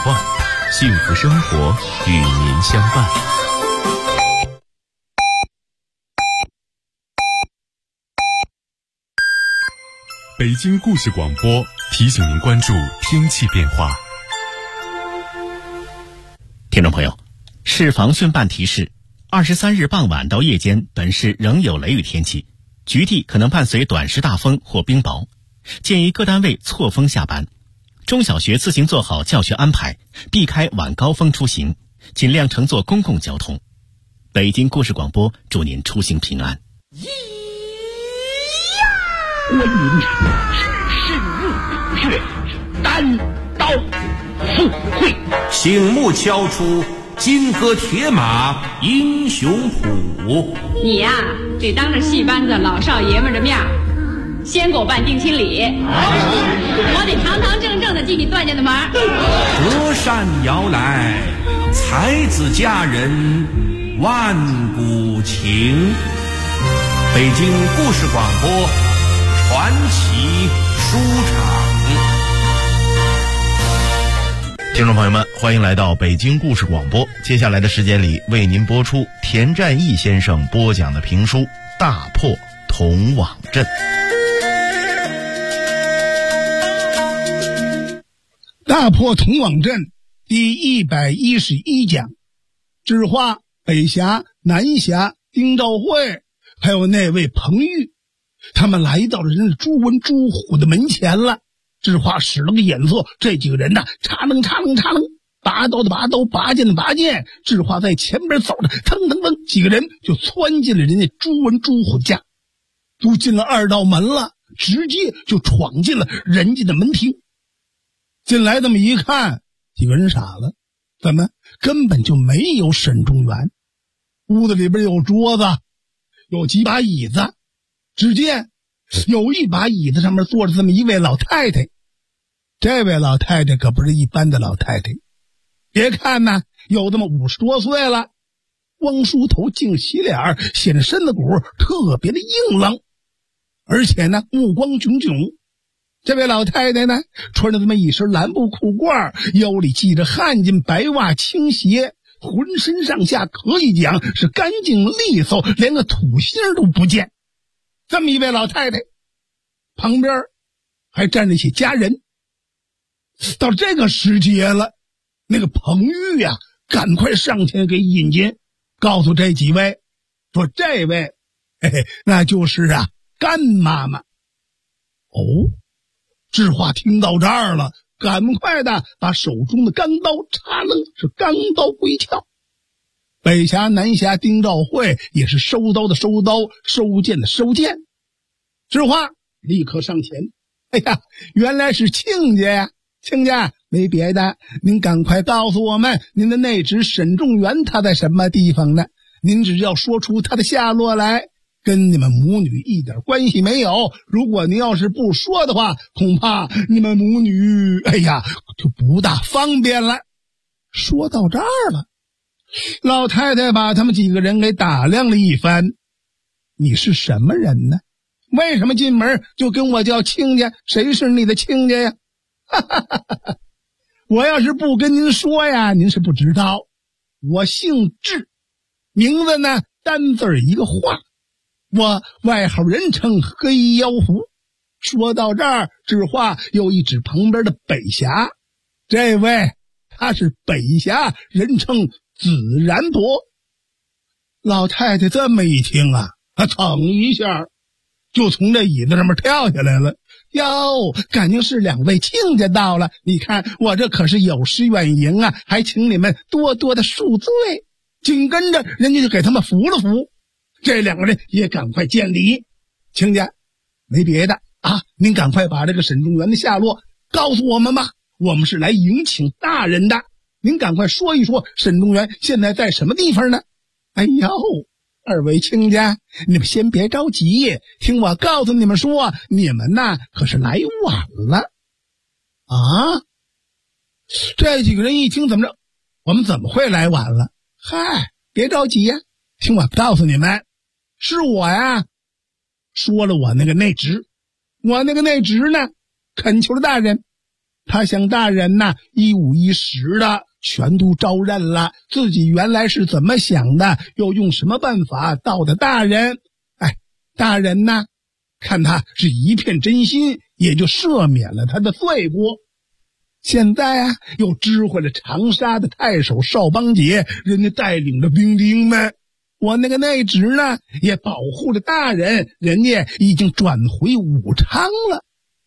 换，幸福生活与您相伴。北京故事广播提醒您关注天气变化。 听众朋友，市防汛办提示，23日傍晚到夜间，本市仍有雷雨天气，局地可能伴随短时大风或冰雹，建议各单位错峰下班。中小学自行做好教学安排，避开晚高峰出行，尽量乘坐公共交通。北京故事广播祝您出行平安。 观音深入虎穴，单刀赴会， 醒目敲出金戈铁马英雄谱。 你呀，得当着戏班子老少爷们的面先给我办定亲礼，我得堂堂正正的进你段家的门。 隔山遥来，才子佳人万古情。北京故事广播传奇书场。 听众朋友们，欢迎来到北京故事广播。接下来的时间里，为您播出田占义先生播讲的评书《大破铜网阵》。 大破铜网阵第111讲，智化、北峡、南峡、丁兆会还有那位彭玉，他们来到了人家朱文朱虎的门前了。智化使了个眼色，这几个人呢，插楞，拔刀的拔刀，拔剑的拔剑。智化在前边走着，腾，几个人就窜进了人家朱文朱虎家，都进了2道门了，直接就闯进了人家的门厅。进来这么一看，几个人傻了，怎么根本就没有沈中元？屋子里边有桌子，有几把椅子，只见有一把椅子上面坐着这么一位老太太。这位老太太可不是一般的老太太，别看呢有这么50多岁了，光梳头净洗脸，显着身子骨特别的硬朗，而且呢目光炯炯。这位老太太呢，穿着这么一身蓝布裤褂，腰里系着汗巾白袜青鞋，浑身上下可以讲是干净利索，连个土星都不见。这么一位老太太，旁边还站着一些家人。到这个时节了，那个彭玉呀，赶快上前给引进，告诉这几位说，这位那就是甘妈妈。哦，智化听到这儿了，赶快的把手中的钢刀插楞，是钢刀归鞘。北峡南峡丁兆会也是收刀的收刀，收剑的收剑。智化立刻上前，哎呀，原来是亲家呀！亲家，没别的，您赶快告诉我们，您的内侄沈仲元他在什么地方呢？您只要说出他的下落来，跟你们母女一点关系没有。如果您要是不说的话，恐怕你们母女就不大方便了。说到这儿了，老太太把他们几个人给打量了一番。你是什么人呢？为什么进门就跟我叫亲家？谁是你的亲家呀？我要是不跟您说呀，您是不知道。我姓智，名字呢单字一个画，我外号人称黑妖狐。说到这儿，智化又一指旁边的北峡，这位他是北峡，人称紫然伯。老太太这么一听她噌一下就从这椅子上面跳下来了。哟，感情是2位亲家到了，你看我这可是有失远迎啊，还请你们多多的恕罪。紧跟着人家就给他们扶了扶，这2个人也赶快见礼。亲家，没别的您赶快把这个沈仲元的下落告诉我们吧，我们是来迎请大人的，您赶快说一说沈仲元现在在什么地方呢？哎呦，2位亲家，你们先别着急，听我告诉你们说，你们可是来晚了。这几个人一听，怎么着？我们怎么会来晚了？嗨，别着急呀，听我告诉你们，是我说了我那个内侄，呢恳求了大人， 他向大人呐一五一十的全都招认了，自己原来是怎么想的，又用什么办法到的大人。大人呐看他是一片真心，也就赦免了他的罪过。现在啊，又知会了长沙的太守邵邦杰，人家带领着兵丁们，我那个内侄呢也保护着大人，人家已经转回武昌了。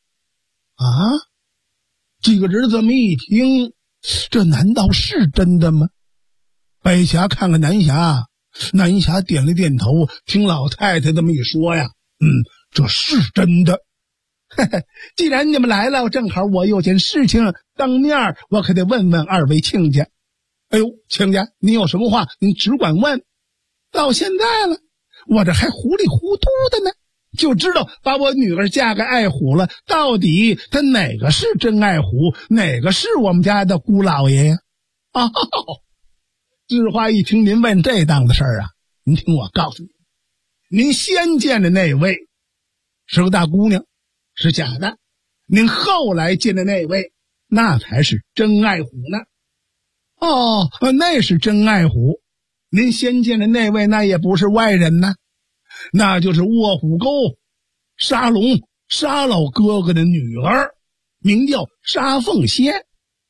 几个人这么一听，这难道是真的吗？北霞看看南霞，南霞点了点头，听老太太这么一说呀，这是真的。既然你们来了，正好我有件事情当面我可得问问二位亲家。哎呦，亲家您有什么话您只管问。到现在了，我这还糊里糊涂的呢，就知道把我女儿嫁给爱虎了，到底他哪个是真爱虎，哪个是我们家的姑老爷呀？知花一听您问这档子事儿啊，您听我告诉你，您先见的那位是个大姑娘，是假的，您后来见的那位那才是真爱虎呢。那是真爱虎。您先见的那位那也不是外人呢，那就是卧虎沟沙龙沙老哥哥的女儿，名叫沙凤仙。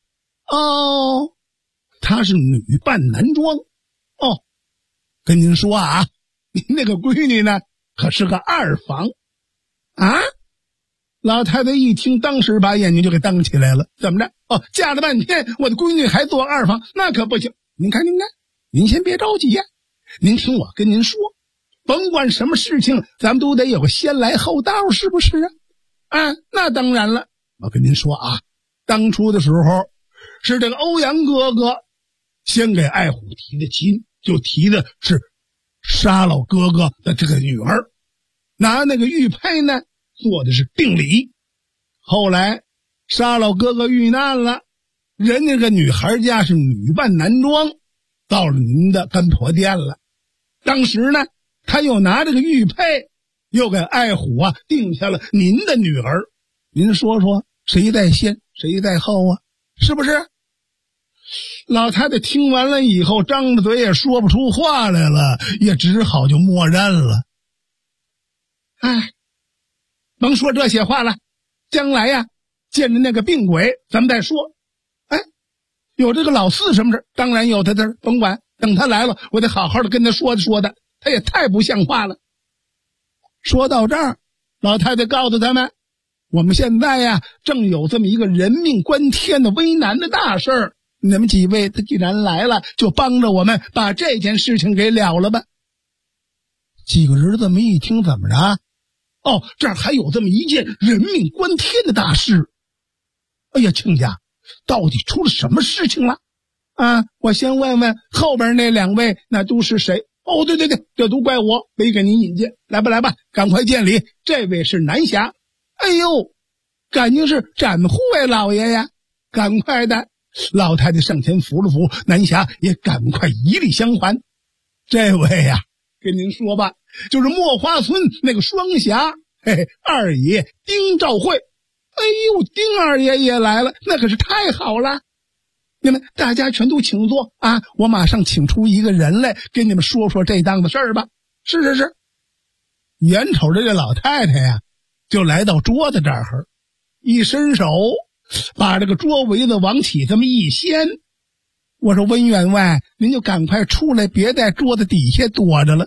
她是女扮男装。跟您说啊，您那个闺女呢可是个二房。老太太一听，当时把眼睛就给瞪起来了。怎么着？嫁了半天我的闺女还做二房，那可不行。您看您先别着急呀，您听我跟您说，甭管什么事情咱们都得有个先来后到，是不是啊？那当然了，我跟您说啊，当初的时候是这个欧阳哥哥先给爱虎提的亲，就提的是沙老哥哥的这个女儿，拿那个玉佩呢做的是定礼。后来沙老哥哥遇难了，人家个女孩家是女扮男装，到了您的干婆店了。当时呢他又拿这个玉佩又给爱虎定下了您的女儿。您说说谁在先谁在后啊？是不是？老太太听完了以后，张着嘴也说不出话来了，也只好就默认了。甭说这些话了，将来呀见着那个病鬼咱们再说。有这个老四什么事？当然有他的，甭管，等他来了我得好好的跟他说的，他也太不像话了。说到这儿，老太太告诉他们，我们现在呀正有这么一个人命关天的危难的大事儿，你们几位他既然来了，就帮着我们把这件事情给了了吧。几个人这么一听，怎么着？这儿还有这么一件人命关天的大事。哎呀，亲家，到底出了什么事情了？我先问问后边那两位那都是谁？对，这都怪我没给您引荐。来吧，赶快见礼。这位是南霞。哎呦，感情是展护卫老爷呀，赶快的。老太太上前扶了扶南霞，也赶快一礼相还。这位呀，跟您说吧，就是墨花村那个双侠，二爷丁兆会。哎呦，丁二爷也来了，那可是太好了。你们大家全都请坐我马上请出一个人来跟你们说说这档子事儿吧。是。眼瞅着这老太太呀就来到桌子这儿，一伸手把这个桌围子往起这么一掀。我说温员外，您就赶快出来，别在桌子底下躲着了。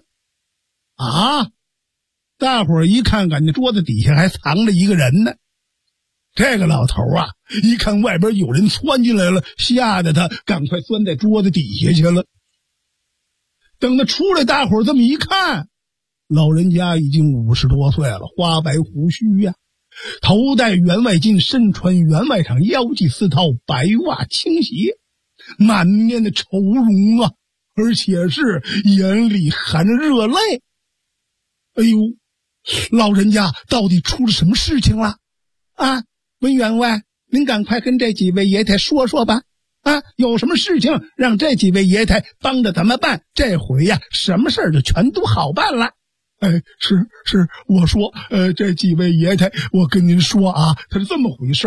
大伙儿一看，感觉桌子底下还藏着一个人呢。这个老头一看外边有人窜进来了，吓得他赶快钻在桌子底下去了。等他出来，大伙儿这么一看，老人家已经50多岁了，花白胡须呀，头戴员外巾，身穿员外裳，腰系4套白袜青鞋，满面的愁容而且是眼里含着热泪。哎呦，老人家到底出了什么事情了温员外，您赶快跟这几位爷太说说吧。有什么事情让这几位爷太帮着咱们办，这回呀什么事儿就全都好办了。是，我说这几位爷太，我跟您说他是这么回事儿。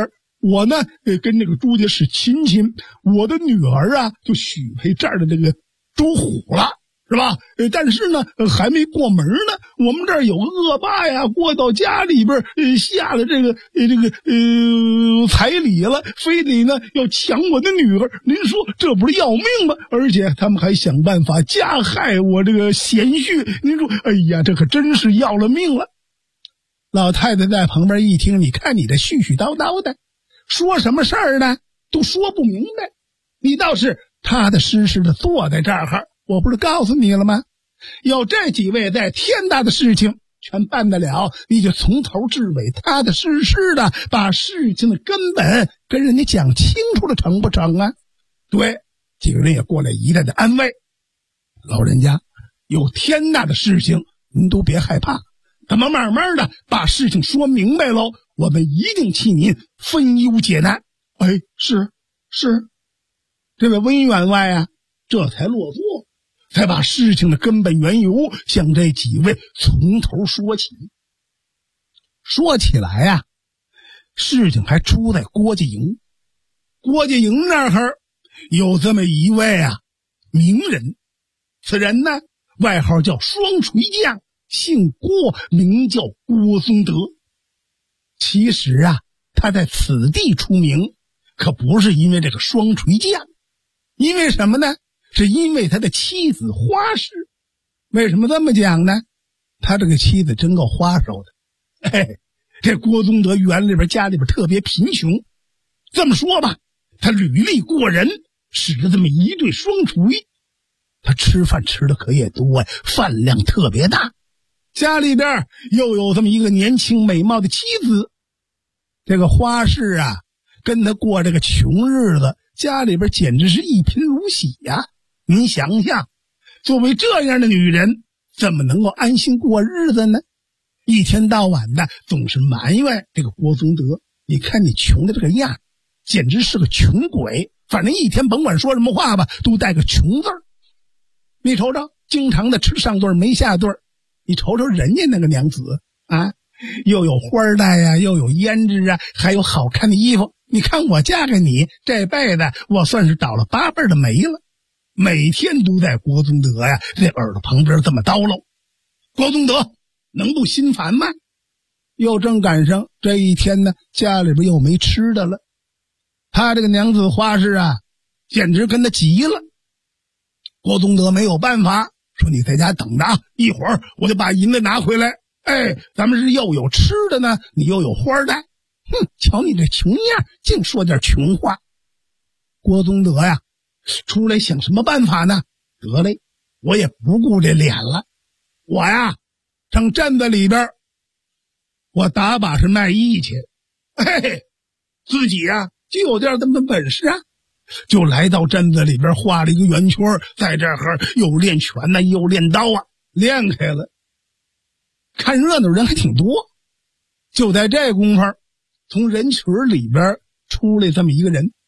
我呢跟这个朱家是亲戚，我的女儿啊就许配这儿的这个周虎了，是吧？但是呢还没过门呢，我们这儿有个恶霸呀，过到家里边下了这个彩礼了，非得呢要抢我的女儿，您说这不是要命吗？而且他们还想办法加害我这个贤婿，您说哎呀，这可真是要了命了。老太太在旁边一听，你看你这絮絮叨叨的，说什么事儿呢都说不明白，你倒是踏踏实实的坐在这儿，我不是告诉你了吗？有这几位在，天大的事情全办得了，你就从头至尾踏踏实实的把事情的根本跟人家讲清楚了，成不成啊？对，几个人也过来一再的安慰，老人家有天大的事情您都别害怕，咱们慢慢的把事情说明白喽，我们一定替您分忧解难。哎，是，这位温员外啊这才落座，才把事情的根本缘由向这几位从头说起。说起来啊，事情还出在郭家营。郭家营那儿有这么一位啊名人，此人呢外号叫双锤匠，姓郭，名叫郭宗德。其实啊他在此地出名可不是因为这个双锤匠，因为什么呢？是因为他的妻子花氏。为什么这么讲呢？他这个妻子真够花哨的。这郭宗德园里边家里边特别贫穷，这么说吧，他履历过人，使着这么一对双锤，他吃饭吃的可也多呀，饭量特别大，家里边又有这么一个年轻美貌的妻子。这个花氏啊跟他过这个穷日子，家里边简直是一贫如洗呀。您想想，作为这样的女人怎么能够安心过日子呢？一天到晚的总是埋怨这个郭宗德，你看你穷的这个样，简直是个穷鬼，反正一天甭管说什么话吧都带个穷字儿。你瞅瞅，经常的吃上顿没下顿，你瞅瞅人家那个娘子啊，又有花带呀，又有胭脂啊，还有好看的衣服，你看我嫁给你这辈子我算是倒了8辈的霉了。每天都在郭宗德呀这耳朵旁边这么叨唠，郭宗德能不心烦吗？又正赶上这一天呢，家里边又没吃的了，他这个娘子花氏啊简直跟他急了。郭宗德没有办法，说你在家等着啊，一会儿我就把银子拿回来。咱们是又有吃的呢，你又有花带，瞧你这穷样，净说点穷话。郭宗德呀出来想什么办法呢？得嘞，我也不顾这脸了，我呀上镇子里边我打把式卖艺去。自己呀就有点这么本事啊，就来到镇子里边画了一个圆圈，在这儿又练拳呢又练刀啊，练开了。看热闹人还挺多，就在这功夫从人群里边出来这么一个人，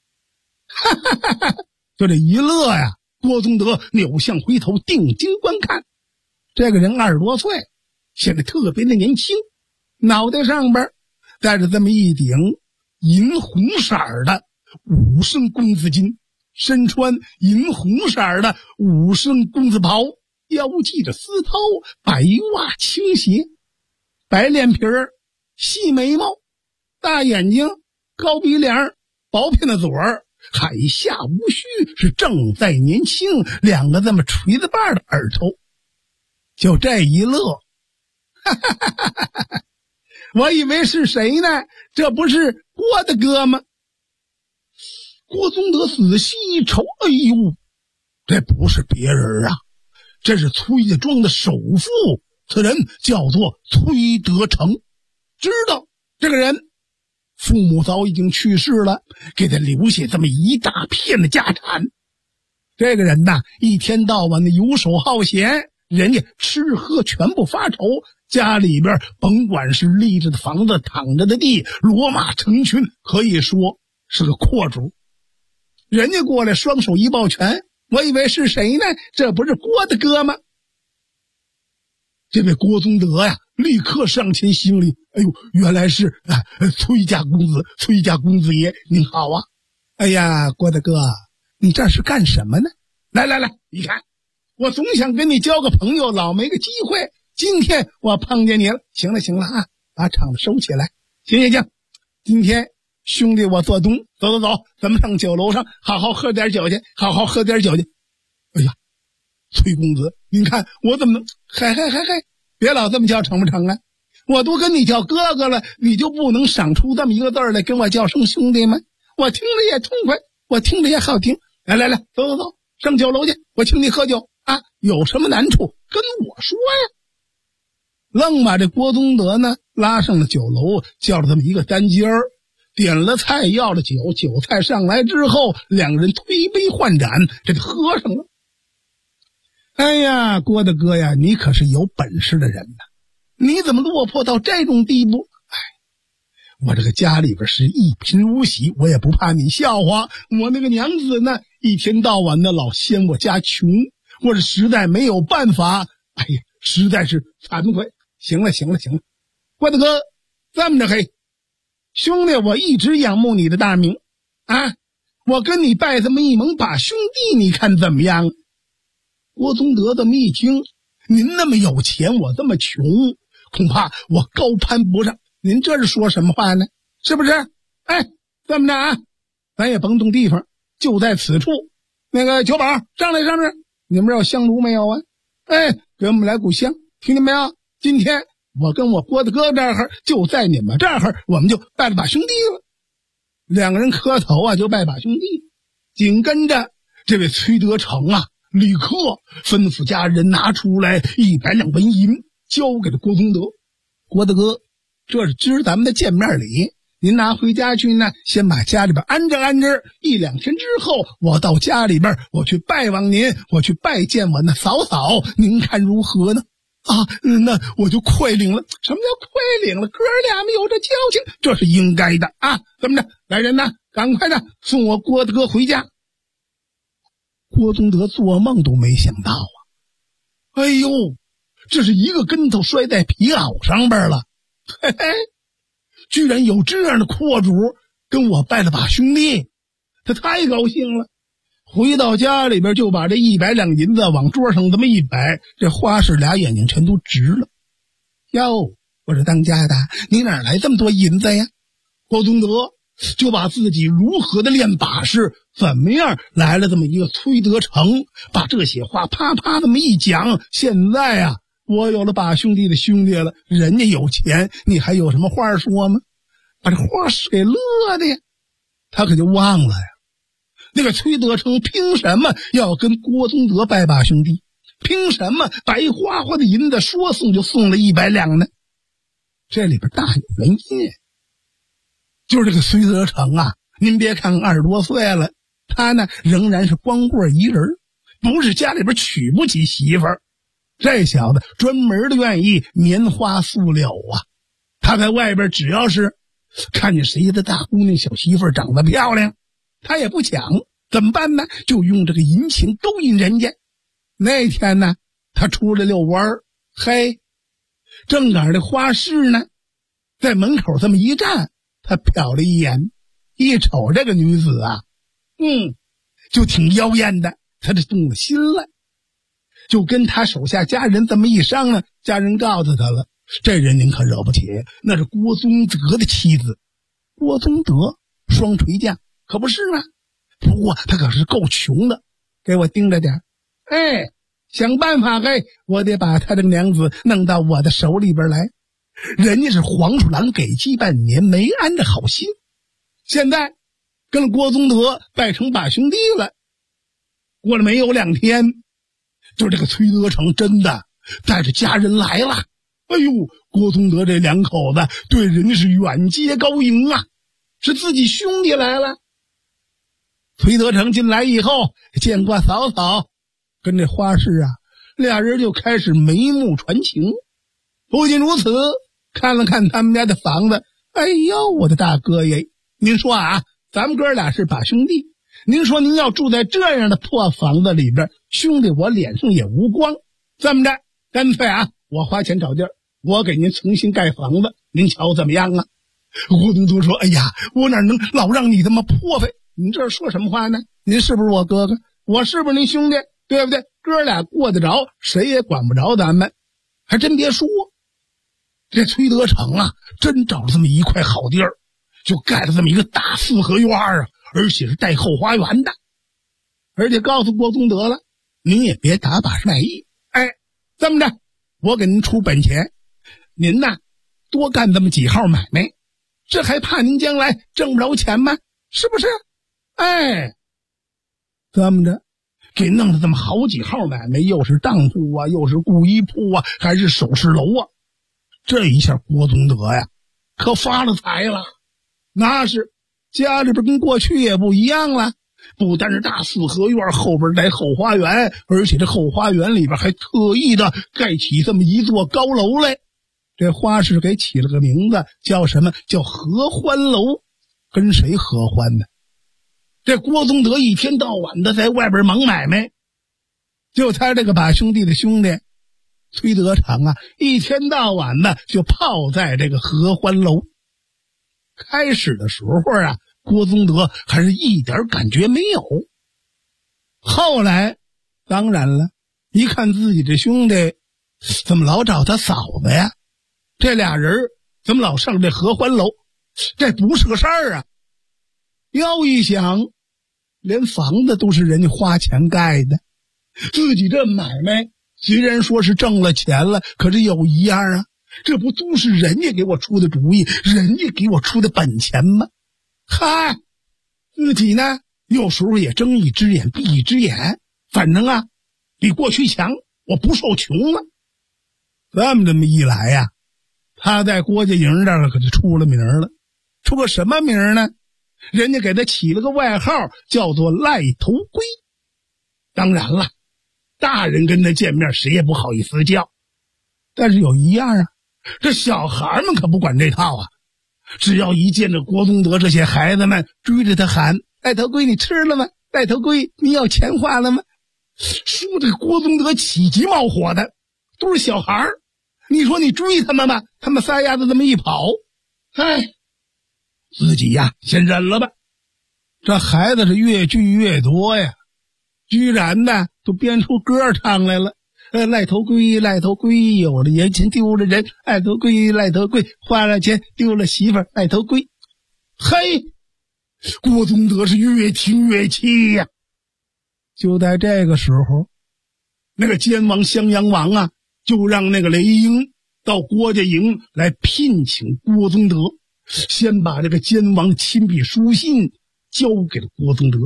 就这一乐呀，郭宗德扭向回头定睛观看，这个人20多岁，显得特别的年轻，脑袋上边戴着这么一顶银红色的5升公子巾，身穿银红色的5升公子袍，腰系着丝绦，白袜青鞋，白脸皮儿，细眉毛，大眼睛，高鼻梁，薄片的嘴儿，海下无须，是正在年轻，2个这么锤子把的耳朵。就这一乐，我以为是谁呢？这不是郭大哥吗？郭宗德仔细一瞅，哎呦，这不是别人啊，这是崔家庄的首富，此人叫做崔德成。知道这个人父母早已经去世了，给他留下这么一大片的家产。这个人呐，一天到晚的游手好闲，人家吃喝全部发愁，家里边甭管是立着的房子，躺着的地，骡马成群，可以说是个阔主。人家过来双手一抱拳，我以为是谁呢？这不是郭大哥吗？这位郭宗德呀立刻上前行礼。哎呦，原来是崔家公子，崔家公子爷您好啊。哎呀，郭大哥，你这是干什么呢？来，你看，我总想跟你交个朋友，老没个机会，今天我碰见你了。行了啊，把场子收起来。行，今天兄弟我做东，走，咱们上酒楼上好好喝点酒去，哎呀，崔公子，您看我怎么能嗨，别老这么叫成不成啊？我都跟你叫哥哥了，你就不能赏出这么一个字来跟我叫声兄弟吗？我听着也痛快，我听着也好听。来，走，上酒楼去，我请你喝酒啊！有什么难处跟我说呀。愣把这郭宗德呢拉上了酒楼，叫了这么一个单间儿，点了菜，要了酒，酒菜上来之后，两个人推杯换盏，这就喝上了。哎呀，郭大哥呀，你可是有本事的人呐，你怎么落魄到这种地步？我这个家里边是一贫如洗，我也不怕你笑话。我那个娘子呢，一天到晚的老嫌我家穷，我是实在没有办法。哎呀，实在是惭愧。行了，郭大哥，这么着嘿，兄弟，我一直仰慕你的大名啊，我跟你拜这么一盟把兄弟，你看怎么样？郭宗德这么一听，您那么有钱，我这么穷，恐怕我高攀不上。您这是说什么话呢？是不是？哎，这么着啊，咱也甭动地方，就在此处。那个酒保上来，你们这有香炉没有啊？哎，给我们来股香，听见没有？今天我跟我郭大哥这儿就在你们这儿，我们就拜了把兄弟了。两个人磕头啊，就拜把兄弟。紧跟着这位崔德成啊，立刻吩咐家人拿出来100两纹银，交给了郭宗德。郭大哥，这是今儿咱们的见面礼，您拿回家去呢，先把家里边安置安置，1、2天之后，我到家里边，我去拜望您，我去拜见我那嫂嫂，您看如何呢？啊，那我就快领了。什么叫快领了？哥俩们有这交情，这是应该的啊！怎么着，来人呐，赶快的送我郭大哥回家。郭宗德做梦都没想到啊！哎呦，这是一个跟头摔在皮袄上边了。嘿嘿，居然有这样的阔主跟我拜了把兄弟，他太高兴了。回到家里边就把这100两银子往桌上这么一摆，这花氏俩眼睛全都直了。哟，我说当家的，你哪来这么多银子呀？郭宗德就把自己如何的练把式，怎么样来了这么一个崔德成，把这些话啪啪这么一讲。现在啊，我有了把兄弟的兄弟了，人家有钱，你还有什么话说吗？把这花氏给乐的呀，他可就忘了呀。那个崔德成凭什么要跟郭宗德拜把兄弟？凭什么白花花的银子说送就送了100两呢？这里边大有原因。就是这个崔德成啊，您别看20多岁了，他呢仍然是光棍一人，不是家里边娶不起媳妇儿。这小子专门的愿意棉花素柳啊，他在外边只要是看见谁的大姑娘小媳妇儿长得漂亮，他也不抢，怎么办呢？就用这个银钱勾引人家。那天呢，他出来遛弯儿，嘿，正赶上这花市呢，在门口这么一站，他瞟了一眼，一瞅这个女子啊，就挺妖艳的，他就动了心了，就跟他手下家人这么一商量，家人告诉他了，这人您可惹不起，那是郭宗德的妻子。郭宗德双锤匠可不是吗？不过他可是够穷的，给我盯着点，哎，想办法，我得把他这个娘子弄到我的手里边来。人家是黄鼠狼给鸡半年，没安着好心。现在跟郭宗德拜成把兄弟了，过了没有2天，就这个崔德成真的带着家人来了。哎呦，郭宗德这两口子对人家是远接高迎啊，是自己兄弟来了。崔德成进来以后，见过嫂嫂，跟这花氏啊，俩人就开始眉目传情。不仅如此，看了看他们家的房子，哎呦，我的大哥爷，您说啊，咱们哥俩是把兄弟，您说您要住在这样的破房子里边，兄弟我脸上也无光。这么着，干脆啊，我花钱找地儿， 我给您重新盖房子，您瞧怎么样啊？郭东德说：“哎呀，我哪能老让你这么破费？你这说什么话呢？您是不是我哥哥？我是不是您兄弟？对不对？哥俩过得着，谁也管不着咱们。还真别说，这崔德成啊，真找了这么一块好地儿，就盖了这么一个大四合院啊，而且是带后花园的。而且告诉郭宗德了，您也别打把式卖艺，哎，这么着，我给您出本钱，您呐多干这么几号买卖，这还怕您将来挣不着钱吗？是不是？哎，这么着给弄了这么好几号买卖，又是当铺啊，又是故衣铺啊，还是首饰楼啊。这一下郭宗德呀可发了财了，那是家里边跟过去也不一样了，不单是大四合院，后边带后花园，而且这后花园里边还特意的盖起这么一座高楼来。这花市给起了个名字，叫什么？叫合欢楼。跟谁合欢呢？这郭宗德一天到晚的在外边忙买卖，就他这个把兄弟的兄弟崔德成啊，一天到晚的就泡在这个合欢楼。开始的时候啊，郭宗德还是一点感觉没有。后来当然了，一看自己这兄弟怎么老找他嫂子呀，这俩人怎么老上这合欢楼，这不是个事儿啊。要一想，连房子都是人家花钱盖的，自己这买卖虽然说是挣了钱了，可是有一样啊，这不都是人家给我出的主意，人家给我出的本钱吗？嗨，自己呢有时候也睁一只眼闭一只眼，反正啊比过去强，我不受穷了。这么一来呀，他在郭家营这儿可就出了名了。出个什么名呢？人家给他起了个外号，叫做赖头龟。当然了，大人跟他见面谁也不好意思叫，但是有一样啊，这小孩们可不管这套啊。只要一见着郭宗德，这些孩子们追着他喊：“赖头龟，你吃了吗？赖头龟，你要钱花了吗？”说这郭宗德起急冒火的，都是小孩，你说你追他们吧，他们撒丫子这么一跑，哎，自己呀先忍了吧。这孩子是越聚越多呀，居然呢都编出歌唱来了。赖头龟，赖头龟，有了爷钱丢了人，赖头龟，赖头龟，花了钱丢了媳妇儿，赖头龟。嘿，郭宗德是越听越气呀。就在这个时候，那个监王襄阳王啊，就让那个雷英到郭家营来聘请郭宗德，先把这个监王的亲笔书信交给了郭宗德。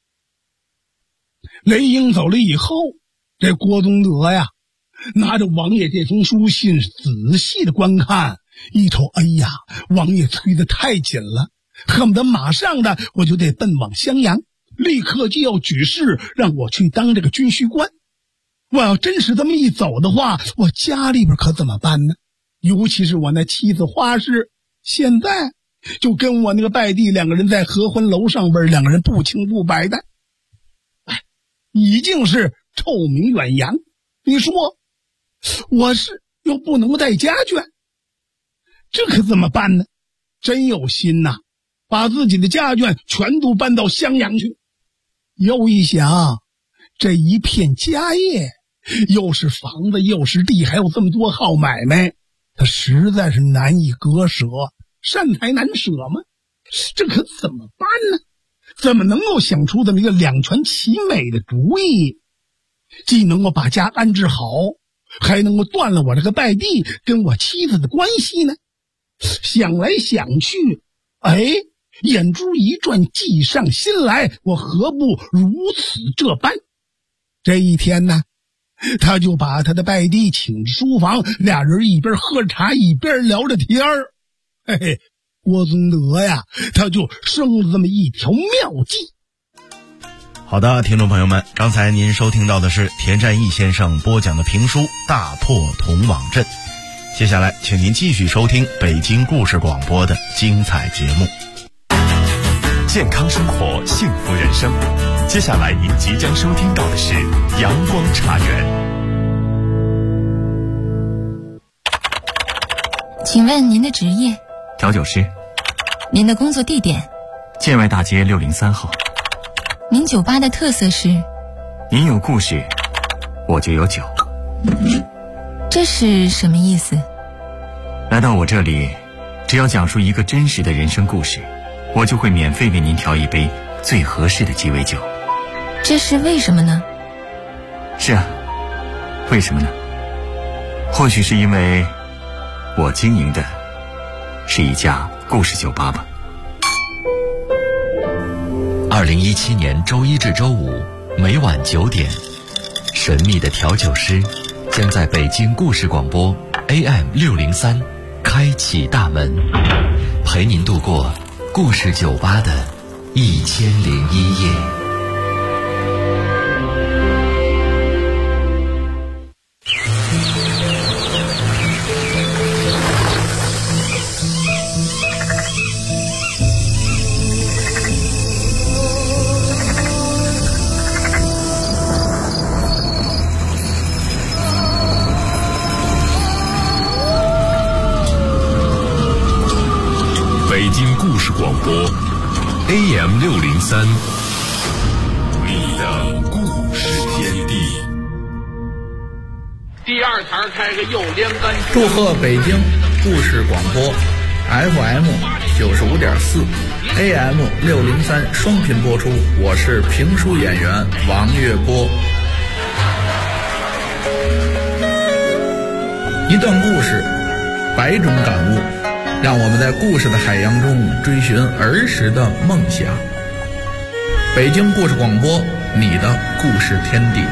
雷英走了以后，这郭宗德呀拿着王爷这封书信仔细的观看，一瞅，哎呀，王爷催得太紧了，恨不得马上的我就得奔往襄阳，立刻就要举事让我去当这个军需官。我要真是这么一走的话，我家里边可怎么办呢？尤其是我那妻子花氏，现在就跟我那个拜弟两个人在合欢楼上边，两个人不清不白的，哎，已经是臭名远扬。你说我是又不能带家眷，这可怎么办呢？真有心呐，把自己的家眷全都搬到襄阳去。又一想，这一片家业，又是房子又是地，还有这么多号买卖，他实在是难以割舍，善财难舍吗？这可怎么办呢？怎么能够想出这么一个两全其美的主意，既能够把家安置好，还能够断了我这个拜弟跟我妻子的关系呢？想来想去，哎，眼珠一转，计上心来，我何不如此这般？这一天呢，他就把他的拜弟请至书房，俩人一边喝茶一边聊着天儿。嘿嘿，郭宗德呀，他就生了这么一条妙计。 好的，听众朋友们，刚才您收听到的是田占义先生播讲的评书《大破铜网阵》。接下来请您继续收听北京故事广播的精彩节目。 健康生活，幸福人生。接下来您即将收听到的是阳光茶园。 请问您的职业？ 调酒师。 您的工作地点？ 建外大街603号。 您酒吧的特色是？ 您有故事，我就有酒。 这是什么意思？ 来到我这里，只要讲述一个真实的人生故事，我就会免费为您调一杯最合适的鸡尾酒。 这是为什么呢？ 是啊，为什么呢？或许是因为我经营的是一家故事酒吧吧。 2017年周一至周五每晚9点，神秘的调酒师将在北京故事广播 AM603开启大门，陪您度过故事酒吧的1001夜。 北京故事广播 AM603，你的故事天地。 第二台开个右连杆。 祝贺北京故事广播 FM 95.4 AM603双频播出，我是评书演员王月波。一段故事，百种感悟，让我们在故事的海洋中追寻儿时的梦想。北京故事广播，你的故事天地。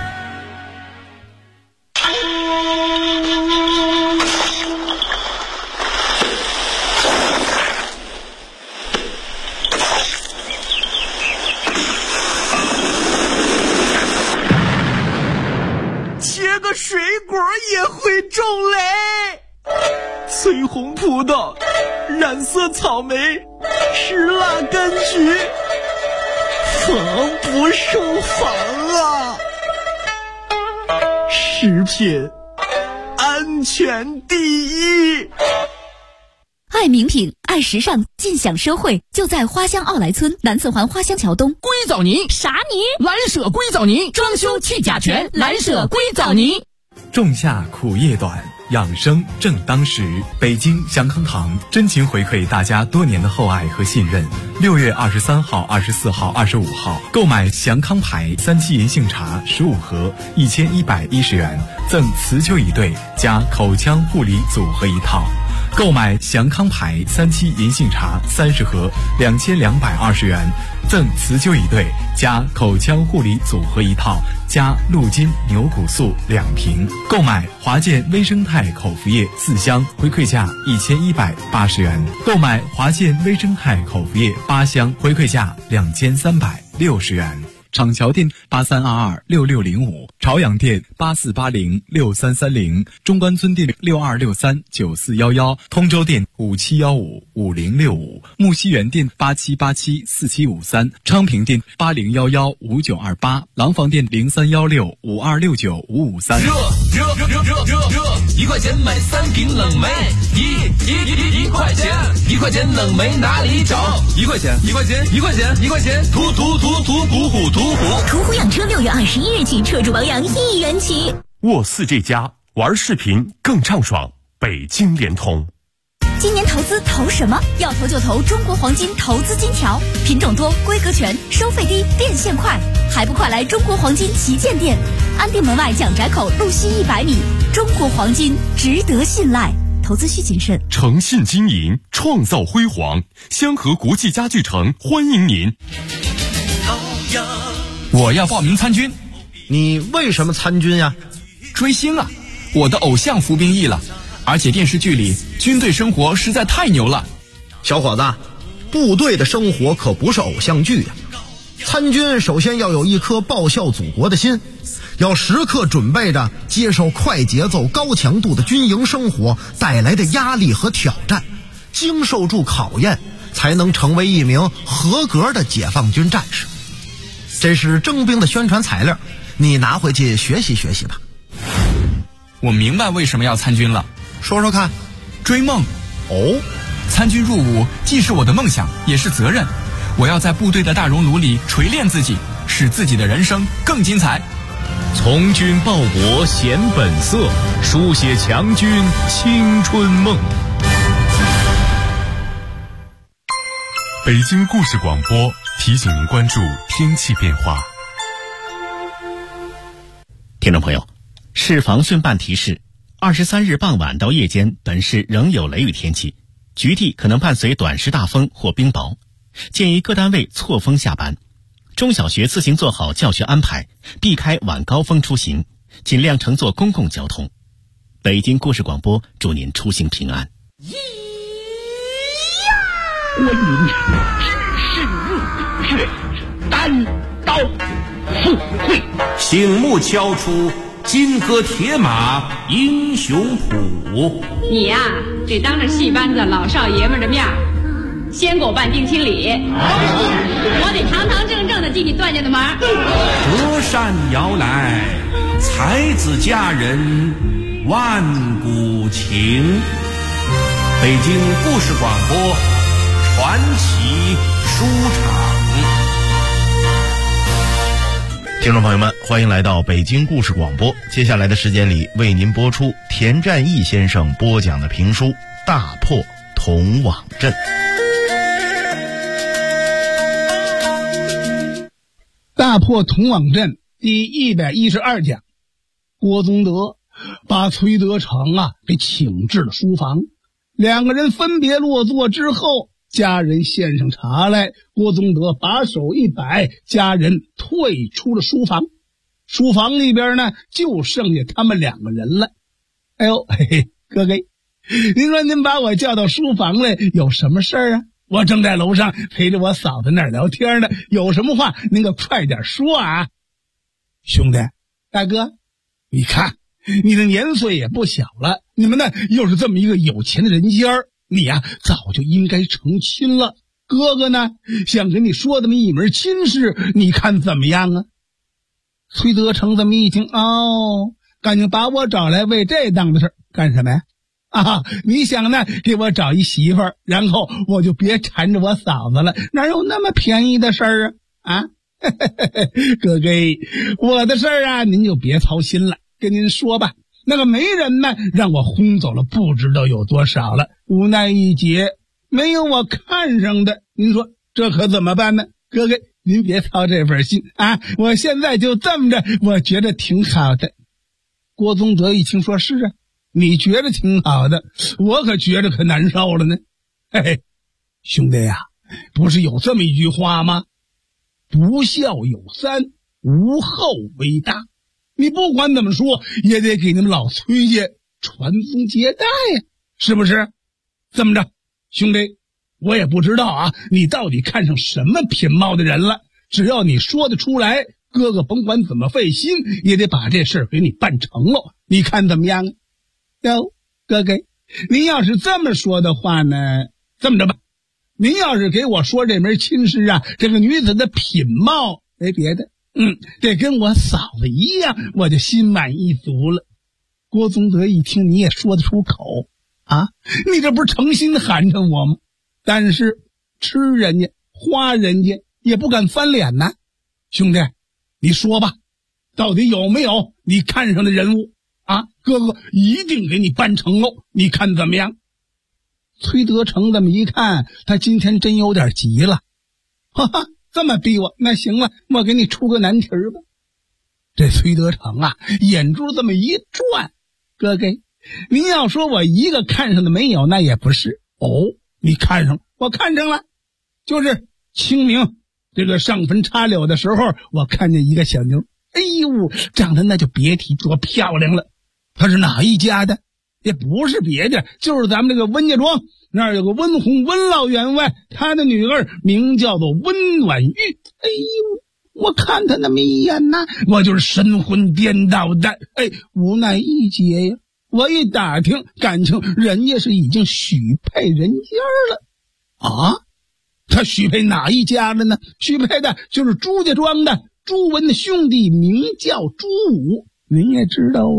切个水果也会种雷。翠红葡萄，染色草莓，石蜡柑橘，防不胜防啊！食品安全第一。 爱名品，爱时尚，尽享奢惠，就在花乡奥莱村南四环花乡桥东。 硅藻泥， 啥泥？ 蓝舍硅藻泥，装修去甲醛，蓝舍硅藻泥。 仲夏苦夜短，养生正当时。北京祥康堂真情回馈大家多年的厚爱和信任。6月23号、24号、25号，购买祥康牌3七银杏茶15盒，1110元，赠磁灸一对加口腔护理组合一套。购买祥康牌3七银杏茶30盒，2220元，赠磁灸一对加口腔护理组合一套，加鹿筋牛骨素2瓶。购买华健微生态口服液4箱，回馈价1180元。购买华健微生态口服液8箱，回馈价2360元。厂桥店83226605，朝阳店84806330，中关村店62639411，通州店57155065，木樨园店87874753，昌平店80115928，廊坊店031652695553。 1块钱买3瓶冷梅，一块钱，1块钱冷梅哪里找？1块钱，途虎养车6月21日起，车主保养1元起。 沃4这家玩视频更畅爽，北京联通。 今年投资投什么？要投就投中国黄金投资金条，品种多，规格全，收费低，变现快，还不快来中国黄金旗舰店，安定门外蒋宅口路西100米。中国黄金值得信赖，投资需谨慎。 诚信经营，创造辉煌。香河国际家具城欢迎您。 我要报名参军。 你为什么参军呀？ 追星啊！我的偶像服兵役了，而且电视剧里军队生活实在太牛了。 小伙子，部队的生活可不是偶像剧呀。参军首先要有一颗报效祖国的心，要时刻准备着接受快节奏高强度的军营生活带来的压力和挑战，经受住考验，才能成为一名合格的解放军战士。这是征兵的宣传材料，你拿回去学习学习吧。 我明白为什么要参军了。 说说看。 追梦。 哦， 参军入伍既是我的梦想，也是责任。我要在部队的大熔炉里锤炼自己，使自己的人生更精彩。 从军报国显本色，书写强军青春梦。北京故事广播提醒您关注天气变化。 听众朋友，市防汛办提示，23日傍晚到夜间本市仍有雷雨天气，局地可能伴随短时大风或冰雹，建议各单位错峰下班。中小学自行做好教学安排，避开晚高峰出行，尽量乘坐公共交通。北京故事广播祝您出行平安。 关云知识入血，单刀赴会， 醒目敲出金戈铁马英雄谱。 你呀，得当着戏班子老少爷们的面先给我办定亲礼，我得堂堂正正的进你段家的门。 折扇摇来，才子佳人万古情。北京故事广播传奇书场。 听众朋友们，欢迎来到北京故事广播。接下来的时间里，为您播出田占义先生播讲的评书《大破铜网阵》。 大破铜网阵第112讲，郭宗德把崔德成给请至了书房，两个人分别落座之后，家人献上茶来，郭宗德把手一摆，家人退出了书房。书房里边呢，就剩下他们两个人了。哎呦，嘿嘿，哥哥，您说您把我叫到书房来有什么事儿啊？我正在楼上陪着我嫂子那儿聊天呢，有什么话您可快点说啊。兄弟，大哥，你看你的年岁也不小了，你们呢又是这么一个有钱的人家，你呀早就应该成亲了。哥哥呢想跟你说这么一门亲事，你看怎么样啊？崔德成这么一听，赶紧把我找来为这档子事干什么呀？你想呢给我找一媳妇儿，然后我就别缠着我嫂子了，哪有那么便宜的事儿啊？哥哥，我的事儿您就别操心了，跟您说吧，那个媒人呢让我轰走了不知道有多少了，无奈一劫，没有我看上的，您说这可怎么办呢？哥哥您别操这份心我现在就这么着，我觉得挺好的。郭宗德一听说是你觉得挺好的，我可觉得可难受了呢。嘿嘿，兄弟呀，不是有这么一句话吗？不孝有三，无后为大。你不管怎么说，也得给你们老崔家传宗接代呀，是不是？这么着，兄弟，我也不知道你到底看上什么品貌的人了，只要你说得出来，哥哥甭管怎么费心，也得把这事给你办成了。你看怎么样？哟，哥哥，您要是这么说的话呢，这么着吧，您要是给我说这门亲事这个女子的品貌没别的，得跟我嫂子一样，我就心满意足了。郭宗德一听你也说得出口你这不是诚心寒碜我吗？但是吃人家花人家也不敢翻脸呐。兄弟，你说吧，到底有没有你看上的人物哥哥一定给你办成喽，你看怎么样？崔德成这么一看，他今天真有点急了。这么逼我，那行了，我给你出个难题吧。这崔德成眼珠这么一转，哥哥，您要说我一个看上的没有，那也不是。你看上了，我看上了，就是清明这个上坟插柳的时候，我看见一个小妞，哎呦，长得那就别提多漂亮了。她是哪一家的？也不是别的，就是咱们这个温家庄那儿有个温洪温老员外，他的女儿名叫做温婉玉。哎呦，我看他那么一眼我就是神魂颠倒的。无奈一劫呀，我一打听，感情人家是已经许配人家了。他许配哪一家了呢？许配的就是朱家庄的朱文的兄弟，名叫朱武。您也知道